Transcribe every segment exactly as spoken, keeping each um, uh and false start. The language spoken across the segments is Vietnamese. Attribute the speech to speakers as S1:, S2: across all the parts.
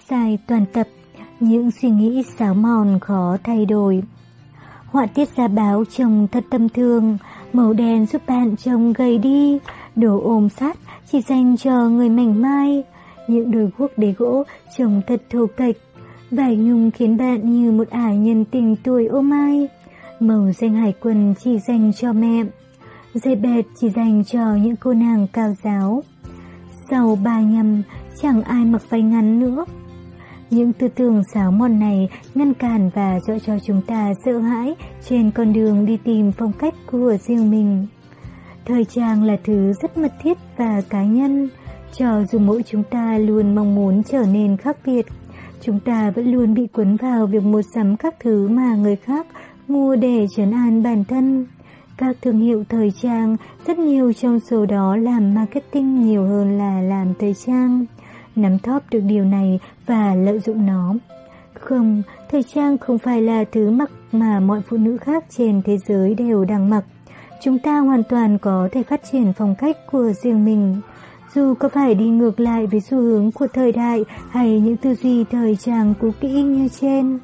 S1: dài toàn tập, những suy nghĩ xáo mòn khó thay đổi. Họa tiết gia báo trông thật tâm thương, màu đen giúp bạn trông gầy đi, đồ ôm sát chỉ dành cho người mảnh mai, những đôi guốc đế gỗ trông thật thô kệch, vải nhung khiến bạn như một ả nhân tình tuổi ô mai, màu danh hải quân chỉ dành cho mẹ, dây bệt chỉ dành cho những cô nàng cao giáo. Sau ba nhăm, chẳng ai mặc váy ngắn nữa. Những tư tưởng xáo mòn này ngăn cản và dọa cho chúng ta sợ hãi trên con đường đi tìm phong cách của riêng mình. Thời trang là thứ rất mật thiết và cá nhân, cho dù mỗi chúng ta luôn mong muốn trở nên khác biệt, chúng ta vẫn luôn bị cuốn vào việc mua sắm các thứ mà người khác mua để trấn an bản thân. Các thương hiệu thời trang, rất nhiều trong số đó làm marketing nhiều hơn là làm thời trang. Nắm thóp được điều này và lợi dụng nó. Không, thời trang không phải là thứ mặc mà mọi phụ nữ khác trên thế giới đều đang mặc. Chúng ta hoàn toàn có thể phát triển phong cách của riêng mình. Dù có phải đi ngược lại với xu hướng của thời đại hay những tư duy thời trang cũ kỹ như trên.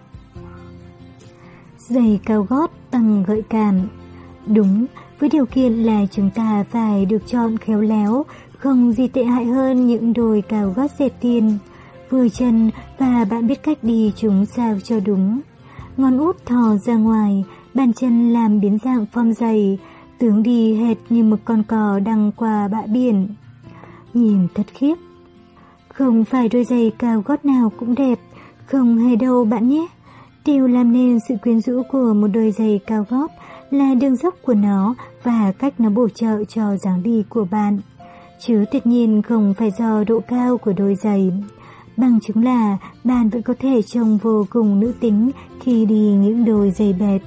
S1: Giày cao gót bằng gợi cảm. Đúng, với điều kiện là chúng ta phải được chọn khéo léo, không gì tệ hại hơn những đôi cao gót dẹp tiền, vừa chân và bạn biết cách đi chúng sao cho đúng. Ngón út thò ra ngoài, bàn chân làm biến dạng form giày, tướng đi hệt như một con cò đăng qua bãi biển. Nhìn thật khiếp. Không phải đôi giày cao gót nào cũng đẹp, không hề đâu bạn nhé. Điều làm nên sự quyến rũ của một đôi giày cao gót là đường dốc của nó và cách nó bổ trợ cho dáng đi của bạn. Chứ tuyệt nhiên không phải do độ cao của đôi giày. Bằng chứng là bạn vẫn có thể trông vô cùng nữ tính khi đi những đôi giày bệt.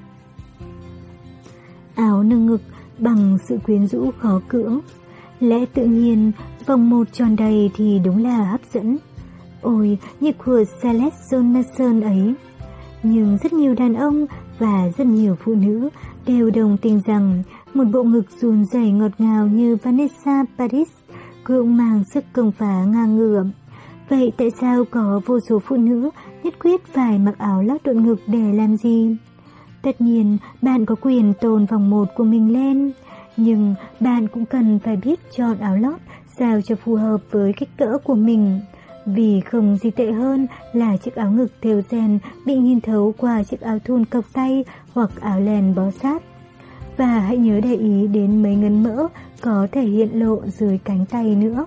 S1: Áo nâng ngực bằng sự quyến rũ khó cưỡng. Lẽ tự nhiên, vòng một tròn đầy thì đúng là hấp dẫn. Ôi, như của Celeste Johansson ấy. Nhưng rất nhiều đàn ông và rất nhiều phụ nữ đều đồng tình rằng một bộ ngực run rẩy ngọt ngào như Vanessa Paradis cũng mang sức công phá ngang ngửa. Vậy tại sao có vô số phụ nữ nhất quyết phải mặc áo lót độn ngực để làm gì? Tất nhiên, bạn có quyền tôn vòng một của mình lên, nhưng bạn cũng cần phải biết chọn áo lót sao cho phù hợp với kích cỡ của mình. Vì không gì tệ hơn là chiếc áo ngực thêu ren bị nhìn thấu qua chiếc áo thun cộc tay hoặc áo len bó sát. Và hãy nhớ để ý đến mấy ngấn mỡ có thể hiện lộ dưới cánh tay nữa.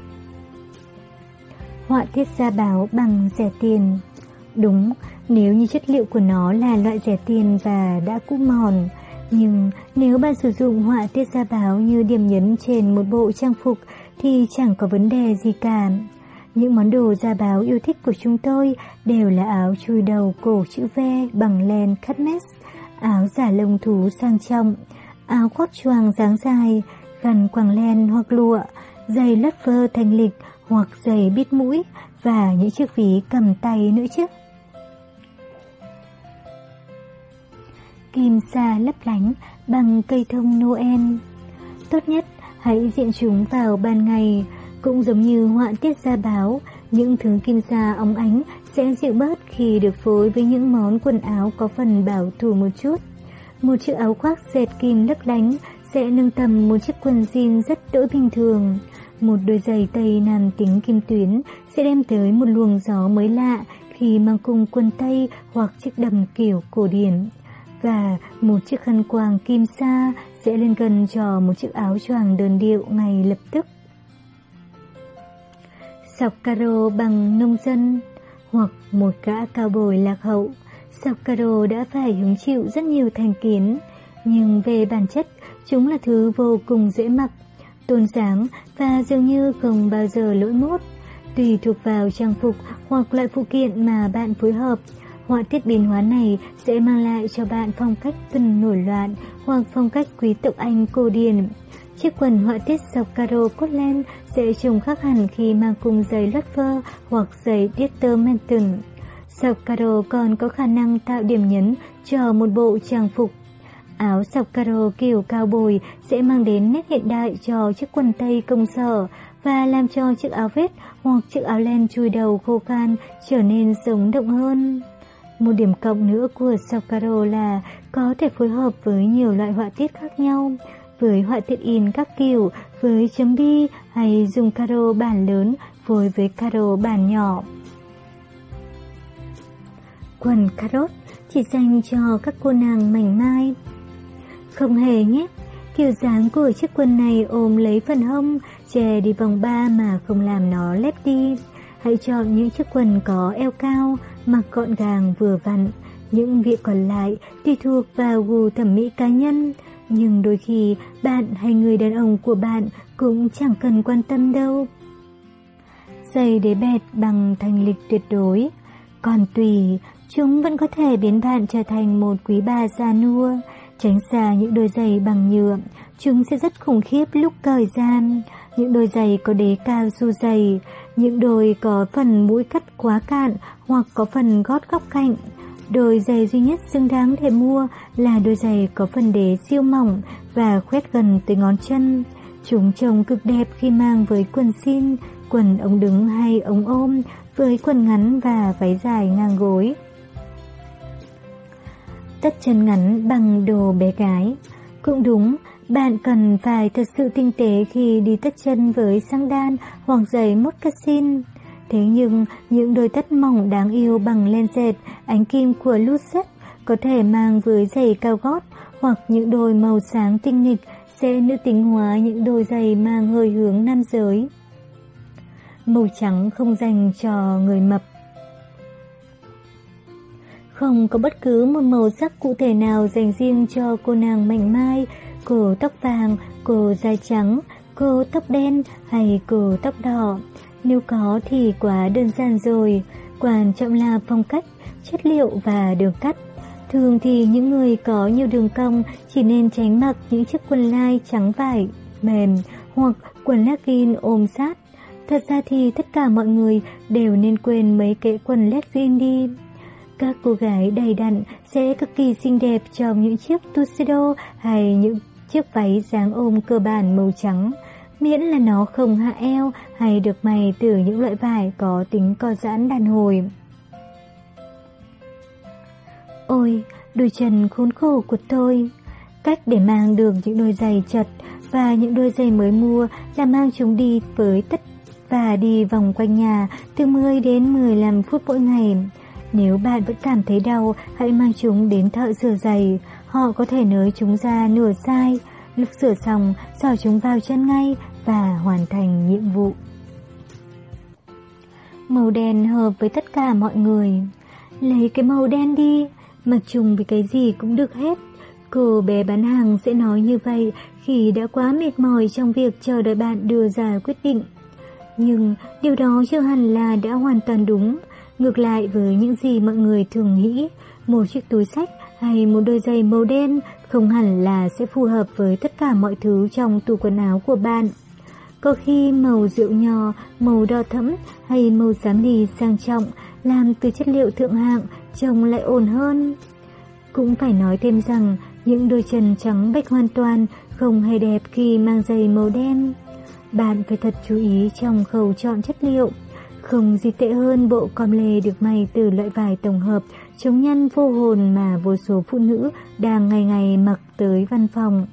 S1: Họa tiết gia báo bằng rẻ tiền. Đúng, nếu như chất liệu của nó là loại rẻ tiền và đã cũ mòn. Nhưng nếu bạn sử dụng họa tiết gia báo như điểm nhấn trên một bộ trang phục thì chẳng có vấn đề gì cả. Những món đồ gia báo yêu thích của chúng tôi đều là áo chui đầu cổ chữ V bằng len cắt mesh, áo giả lông thú sang trọng, áo khoác choàng dáng dài, gắn quàng len hoặc lụa, giày lất phơ thanh lịch hoặc giày bít mũi và những chiếc ví cầm tay nữa chứ. Kim sa lấp lánh bằng cây thông Noel. Tốt nhất hãy diện chúng vào ban ngày. Cũng giống như họa tiết gia báo, những thứ kim sa óng ánh sẽ dịu bớt khi được phối với những món quần áo có phần bảo thủ một chút. Một chiếc áo khoác dệt kim lấp lánh sẽ nâng tầm một chiếc quần jean rất đỗi bình thường. Một đôi giày tây nam tính kim tuyến sẽ đem tới một luồng gió mới lạ khi mang cùng quần tây hoặc chiếc đầm kiểu cổ điển. Và một chiếc khăn quàng kim sa sẽ lên gần cho một chiếc áo choàng đơn điệu ngay lập tức. Sọc caro bằng nông dân hoặc một gã cao bồi lạc hậu, sọc caro đã phải hứng chịu rất nhiều thành kiến, nhưng về bản chất chúng là thứ vô cùng dễ mặc, tôn dáng và dường như không bao giờ lỗi mốt. Tùy thuộc vào trang phục hoặc loại phụ kiện mà bạn phối hợp, họa tiết biến hóa này sẽ mang lại cho bạn phong cách tuần nổi loạn hoặc phong cách quý tộc Anh cổ điển. Chiếc quần họa tiết sọc caro cốt len sẽ trông khác hẳn khi mang cùng giày lót phơ hoặc giày Determinton. Sọc caro còn có khả năng tạo điểm nhấn cho một bộ trang phục. Áo sọc caro kiểu cao bồi sẽ mang đến nét hiện đại cho chiếc quần tây công sở và làm cho chiếc áo vest hoặc chiếc áo len chùi đầu khô khan trở nên sống động hơn. Một điểm cộng nữa của sọc caro là có thể phối hợp với nhiều loại họa tiết khác nhau, với họa tiết in các kiểu, với chấm bi hay dùng caro bản lớn phối với caro bản nhỏ. Quần carot chỉ dành cho các cô nàng mảnh mai. Không hề nhé, kiểu dáng của chiếc quần này ôm lấy phần hông, che đi vòng ba mà không làm nó lép đi. Hãy chọn những chiếc quần có eo cao, mặc gọn gàng vừa vặn. Những việc còn lại tùy thuộc vào gu thẩm mỹ cá nhân, nhưng đôi khi bạn hay người đàn ông của bạn cũng chẳng cần quan tâm đâu. Giày đế bẹt bằng thanh lịch tuyệt đối, còn tùy, chúng vẫn có thể biến bạn trở thành một quý bà già nua. Tránh xa những đôi giày bằng nhựa, chúng sẽ rất khủng khiếp lúc cởi ra. Những đôi giày có đế cao su dày, những đôi có phần mũi cắt quá cạn hoặc có phần gót góc cạnh. Đôi giày duy nhất xứng đáng để mua là đôi giày có phần đế siêu mỏng và khoét gần tới ngón chân. Chúng trông cực đẹp khi mang với quần jean, quần ống đứng hay ống ôm, với quần ngắn và váy dài ngang gối. Tất chân ngắn bằng đồ bé gái. Cũng đúng, bạn cần phải thật sự tinh tế khi đi tất chân với sandal hoặc giày moccasin. Thế nhưng, những đôi tất mỏng đáng yêu bằng len dệt, ánh kim của Lucette có thể mang với giày cao gót, hoặc những đôi màu sáng tinh nghịch sẽ nữ tính hóa những đôi giày mang hơi hướng nam giới. Màu trắng không dành cho người mập. Không có bất cứ một màu sắc cụ thể nào dành riêng cho cô nàng mảnh mai, cô tóc vàng, cô da trắng, cô tóc đen hay cô tóc đỏ. Nếu có thì quá đơn giản rồi, quan trọng là phong cách, chất liệu và đường cắt. Thường thì những người có nhiều đường cong chỉ nên tránh mặc những chiếc quần lai trắng vải, mềm hoặc quần legging ôm sát. Thật ra thì tất cả mọi người đều nên quên mấy cái quần legging đi. Các cô gái đầy đặn sẽ cực kỳ xinh đẹp trong những chiếc tuxedo hay những chiếc váy dáng ôm cơ bản màu trắng, miễn là nó không hạ eo hay được may từ những loại vải có tính co giãn đàn hồi. Ôi, đôi chân khốn khổ của tôi! Cách để mang được những đôi giày chật và những đôi giày mới mua là mang chúng đi với tất và đi vòng quanh nhà từ mười đến mười lăm phút mỗi ngày. Nếu bạn vẫn cảm thấy đau, hãy mang chúng đến thợ sửa giày. Họ có thể nới chúng ra nửa size. Lúc sửa xong, xỏ chúng vào chân ngay và hoàn thành nhiệm vụ. Màu đen hợp với tất cả mọi người. Lấy cái màu đen đi, mặc chung với cái gì cũng được hết. Cô bé bán hàng sẽ nói như vậy khi đã quá mệt mỏi trong việc chờ đợi bạn đưa ra quyết định. Nhưng điều đó chưa hẳn là đã hoàn toàn đúng. Ngược lại với những gì mọi người thường nghĩ, một chiếc túi xách hay một đôi giày màu đen không hẳn là sẽ phù hợp với tất cả mọi thứ trong tủ quần áo của bạn. Có khi màu rượu nho, màu đỏ thẫm hay màu xám lì sang trọng làm từ chất liệu thượng hạng trông lại ổn hơn. Cũng phải nói thêm rằng những đôi chân trắng bệch hoàn toàn không hề đẹp khi mang giày màu đen. Bạn phải thật chú ý trong khâu chọn chất liệu. Không gì tệ hơn bộ com lê được may từ loại vải tổng hợp chống nhăn vô hồn mà vô số phụ nữ đang ngày ngày mặc tới văn phòng.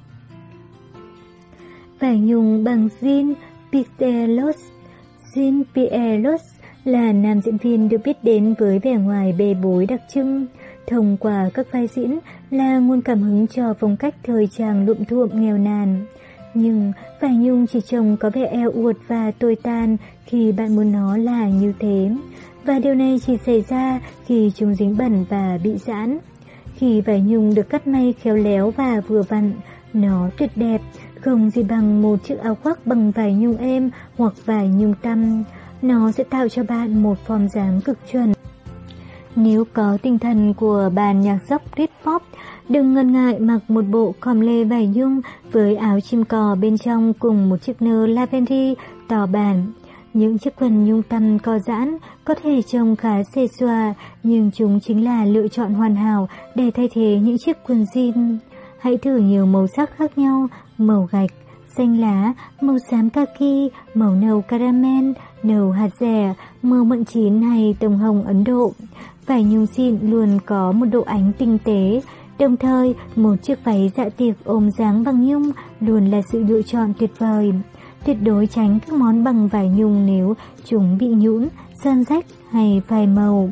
S1: Vải nhung bằng Jean Pierre. Jean Pierre là nam diễn viên được biết đến với vẻ ngoài bê bối đặc trưng. Thông qua các vai diễn là nguồn cảm hứng cho phong cách thời trang lụm thuộm nghèo nàn. Nhưng vải nhung chỉ trông có vẻ eo uột và tồi tàn khi bạn muốn nó là như thế. Và điều này chỉ xảy ra khi chúng dính bẩn và bị giãn. Khi vải nhung được cắt may khéo léo và vừa vặn, nó tuyệt đẹp, không gì bằng một chiếc áo khoác bằng vải nhung êm hoặc vải nhung tăm. Nó sẽ tạo cho bạn một form dáng cực chuẩn. Nếu có tinh thần của ban nhạc rock Britpop, đừng ngần ngại mặc một bộ com lê vải nhung với áo chim cò bên trong cùng một chiếc nơ lavender to bản. Những chiếc quần nhung tăm co giãn có thể trông khá xê xoa, nhưng chúng chính là lựa chọn hoàn hảo để thay thế những chiếc quần jean. Hãy thử nhiều màu sắc khác nhau, màu gạch, xanh lá, màu xám kaki, màu nâu caramel, nâu hạt dẻ, màu mận chín hay tông hồng Ấn Độ. Vải nhung xịn luôn có một độ ánh tinh tế, đồng thời một chiếc váy dạ tiệc ôm dáng bằng nhung luôn là sự lựa chọn tuyệt vời. Tuyệt đối tránh các món bằng vải nhung nếu chúng bị nhũn, san rách hay phai màu.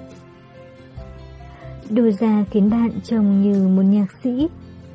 S1: Đồ da khiến bạn trông như một nhạc sĩ.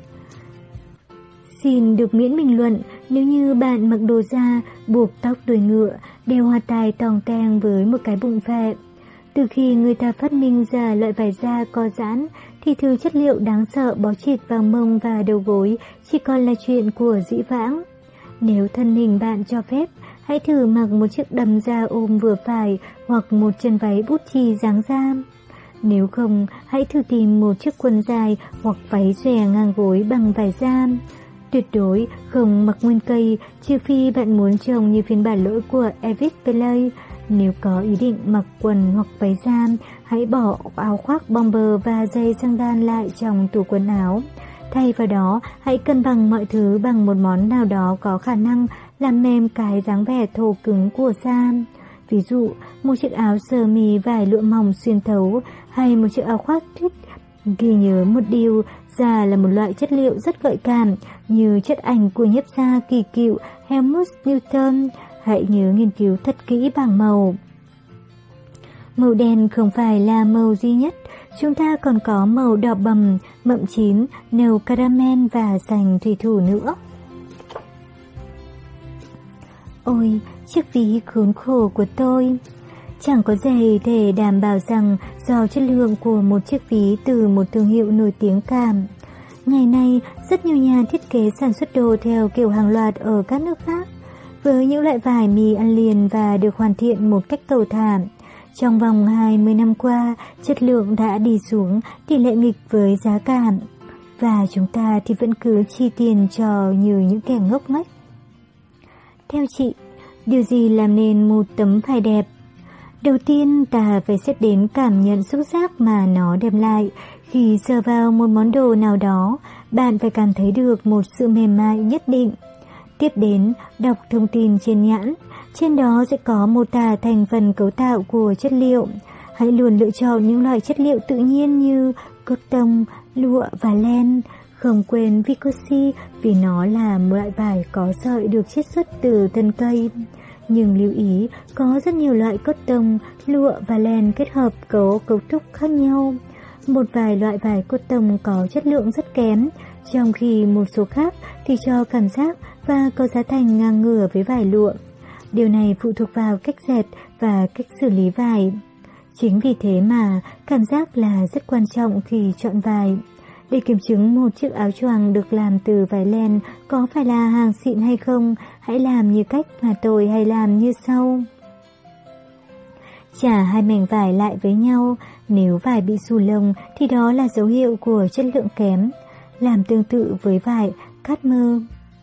S1: Xin được miễn bình luận nếu như bạn mặc đồ da, buộc tóc đuôi ngựa, đeo hoa tai tòng teng với một cái bụng phệ. Từ khi người ta phát minh ra loại vải da co giãn, thì thứ chất liệu đáng sợ bó chịt vào mông và đầu gối chỉ còn là chuyện của dĩ vãng. Nếu thân hình bạn cho phép, hãy thử mặc một chiếc đầm da ôm vừa phải hoặc một chân váy bút chì dáng da. Nếu không, hãy thử tìm một chiếc quần dài hoặc váy xòe ngang gối bằng vải da. Tuyệt đối không mặc nguyên cây, trừ phi bạn muốn trông như phiên bản lỗi của Elvis Presley. Nếu có ý định mặc quần hoặc váy da, hãy bỏ áo khoác bomber và giày sandal lại trong tủ quần áo. Thay vào đó, hãy cân bằng mọi thứ bằng một món nào đó có khả năng làm mềm cái dáng vẻ thô cứng của da. Ví dụ, một chiếc áo sơ mi vải lụa mỏng xuyên thấu hay một chiếc áo khoác tuyết. Ghi nhớ một điều, da là một loại chất liệu rất gợi cảm, như chất ảnh của nhiếp gia kỳ cựu Helmut Newton. Hãy nhớ nghiên cứu thật kỹ bảng màu. Màu đen không phải là màu duy nhất, chúng ta còn có màu đỏ bầm, mậm chín, nâu caramel và xanh thủy thủ nữa. Ôi, chiếc ví khốn khổ của tôi! Chẳng có gì để đảm bảo rằng do chất lượng của một chiếc ví từ một thương hiệu nổi tiếng cả. Ngày nay, rất nhiều nhà thiết kế sản xuất đồ theo kiểu hàng loạt ở các nước khác, với những loại vải mì ăn liền và được hoàn thiện một cách cầu thả. Trong vòng hai mươi năm qua, chất lượng đã đi xuống tỷ lệ nghịch với giá cả, và chúng ta thì vẫn cứ chi tiền cho như những kẻ ngốc nghếch. Theo chị, điều gì làm nên một tấm vải đẹp? Đầu tiên, ta phải xét đến cảm nhận xúc giác mà nó đem lại. Khi sờ vào một món đồ nào đó, bạn phải cảm thấy được một sự mềm mại nhất định. Tiếp đến, đọc thông tin trên nhãn. Trên đó sẽ có mô tả thành phần cấu tạo của chất liệu. Hãy luôn lựa chọn những loại chất liệu tự nhiên như cotton, lụa và len. Không quên viscose vì nó là một loại vải có sợi được chiết xuất từ thân cây. Nhưng lưu ý, có rất nhiều loại cotton, lụa và len kết hợp có cấu trúc khác nhau. Một vài loại vải cotton có chất lượng rất kém, trong khi một số khác thì cho cảm giác và có giá thành ngang ngửa với vải lụa. Điều này phụ thuộc vào cách dệt và cách xử lý vải. Chính vì thế mà cảm giác là rất quan trọng khi chọn vải. Để kiểm chứng một chiếc áo choàng được làm từ vải len có phải là hàng xịn hay không, hãy làm như cách mà tôi hay làm như sau. Chả hai mảnh vải lại với nhau, nếu vải bị xù lông thì đó là dấu hiệu của chất lượng kém. Làm tương tự với vải cát mơ.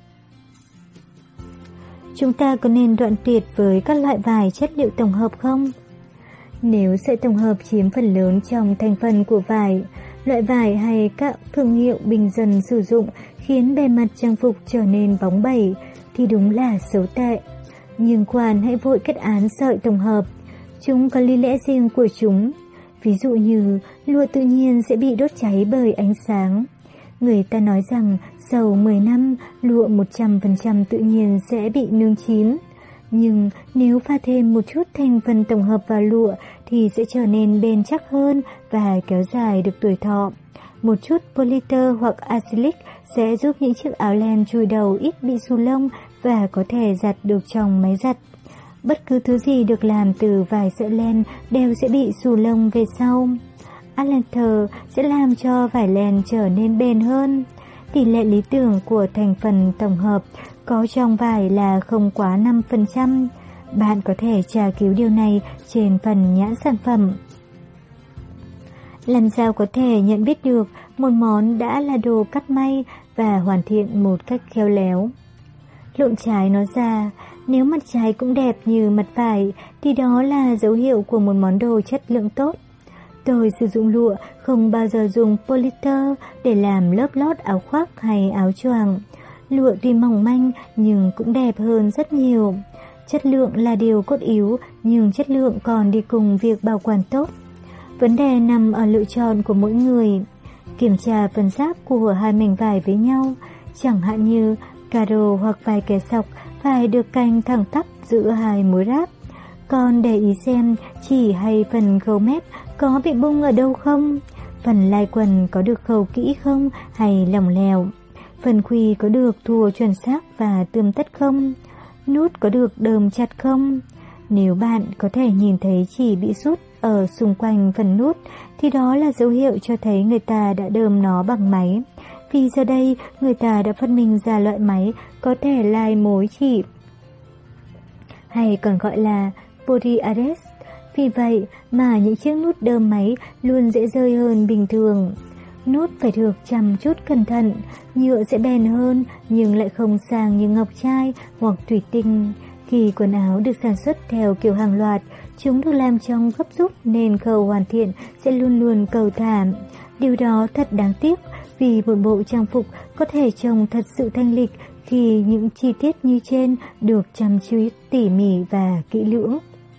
S1: Chúng ta có nên đoạn tuyệt với các loại vải chất liệu tổng hợp không? Nếu sợi tổng hợp chiếm phần lớn trong thành phần của vải, loại vải hay các thương hiệu bình dân sử dụng khiến bề mặt trang phục trở nên bóng bẩy thì đúng là xấu tệ. Nhưng khoan hãy vội kết án sợi tổng hợp. Chúng có lý lẽ riêng của chúng. Ví dụ như lụa tự nhiên sẽ bị đốt cháy bởi ánh sáng. Người ta nói rằng sau mười năm lụa một trăm phần trăm tự nhiên sẽ bị nướng chín. Nhưng nếu pha thêm một chút thành phần tổng hợp vào lụa thì sẽ trở nên bền chắc hơn và kéo dài được tuổi thọ. Một chút polyester hoặc acrylic sẽ giúp những chiếc áo len chùi đầu ít bị xù lông và có thể giặt được trong máy giặt. Bất cứ thứ gì được làm từ vài sợi len đều sẽ bị xù lông về sau. Atlanter sẽ làm cho vải len trở nên bền hơn. Tỷ lệ lý tưởng của thành phần tổng hợp có trong vải là không quá năm phần trăm. Bạn có thể tra cứu điều này trên phần nhãn sản phẩm. Làm sao có thể nhận biết được một món đã là đồ cắt may và hoàn thiện một cách khéo léo? Lộn trái nó ra, nếu mặt trái cũng đẹp như mặt phải thì đó là dấu hiệu của một món đồ chất lượng tốt. Tôi sử dụng lụa, không bao giờ dùng polyester để làm lớp lót áo khoác hay áo choàng. lụa tuy mỏng manh nhưng cũng đẹp hơn rất nhiều. Chất lượng là điều cốt yếu, nhưng chất lượng còn đi cùng việc bảo quản tốt. Vấn đề nằm ở lựa chọn của mỗi người. Kiểm tra phần giáp của hai mảnh vải với nhau, chẳng hạn như caro hoặc vài kẻ sọc phải được canh thẳng tắp giữa hai mối ráp. Còn để ý xem chỉ hay phần khâu mép có bị bung ở đâu không, phần lai quần có được khâu kỹ không hay lỏng lẻo, phần khuy có được thùa chuẩn xác và tươm tất không, nút có được đờm chặt không. Nếu bạn có thể nhìn thấy chỉ bị rút ở xung quanh phần nút thì đó là dấu hiệu cho thấy người ta đã đờm nó bằng máy. Vì giờ đây người ta đã phát minh ra loại máy có thể lai mối chỉ, hay còn gọi là body arrest. Vì vậy mà những chiếc nút đơm máy luôn dễ rơi hơn bình thường. Nút phải được chăm chút cẩn thận, nhựa sẽ bền hơn nhưng lại không sang như ngọc trai hoặc thủy tinh. Khi quần áo được sản xuất theo kiểu hàng loạt, chúng được làm trong gấp rút nên khâu hoàn thiện sẽ luôn luôn cầu thả. Điều đó thật đáng tiếc, vì một bộ trang phục có thể trông thật sự thanh lịch khi những chi tiết như trên được chăm chú tỉ mỉ và kỹ lưỡng.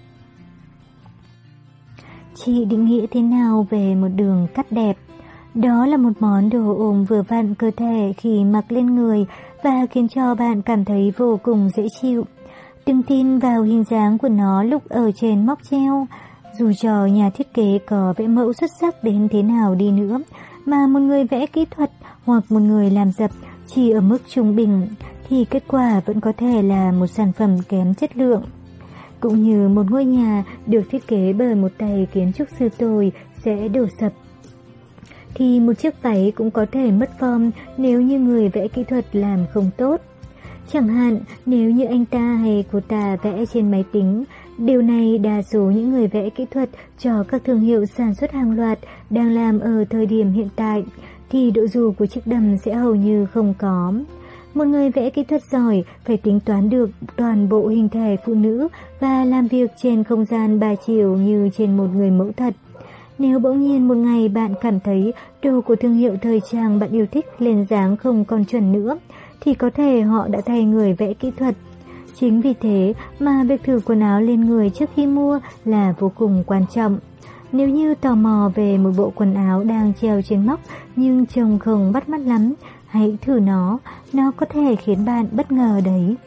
S1: Chị định nghĩa thế nào về một đường cắt đẹp? Đó là một món đồ ôm vừa vặn cơ thể khi mặc lên người và khiến cho bạn cảm thấy vô cùng dễ chịu. Đừng tin vào hình dáng của nó lúc ở trên móc treo. Dù cho nhà thiết kế có vẽ mẫu xuất sắc đến thế nào đi nữa, mà một người vẽ kỹ thuật hoặc một người làm dập chỉ ở mức trung bình, thì kết quả vẫn có thể là một sản phẩm kém chất lượng. Cũng như một ngôi nhà được thiết kế bởi một tay kiến trúc sư tồi sẽ đổ sập, thì một chiếc váy cũng có thể mất form nếu như người vẽ kỹ thuật làm không tốt. Chẳng hạn nếu như anh ta hay cô ta vẽ trên máy tính, điều này đa số những người vẽ kỹ thuật cho các thương hiệu sản xuất hàng loạt đang làm ở thời điểm hiện tại, thì độ dù của chiếc đầm sẽ hầu như không có. Một người vẽ kỹ thuật giỏi phải tính toán được toàn bộ hình thể phụ nữ và làm việc trên không gian ba chiều như trên một người mẫu thật. Nếu bỗng nhiên một ngày bạn cảm thấy đồ của thương hiệu thời trang bạn yêu thích lên dáng không còn chuẩn nữa, thì có thể họ đã thay người vẽ kỹ thuật. Chính vì thế mà việc thử quần áo lên người trước khi mua là vô cùng quan trọng. Nếu như tò mò về một bộ quần áo đang treo trên móc nhưng trông không bắt mắt lắm, hãy thử nó, nó có thể khiến bạn bất ngờ đấy.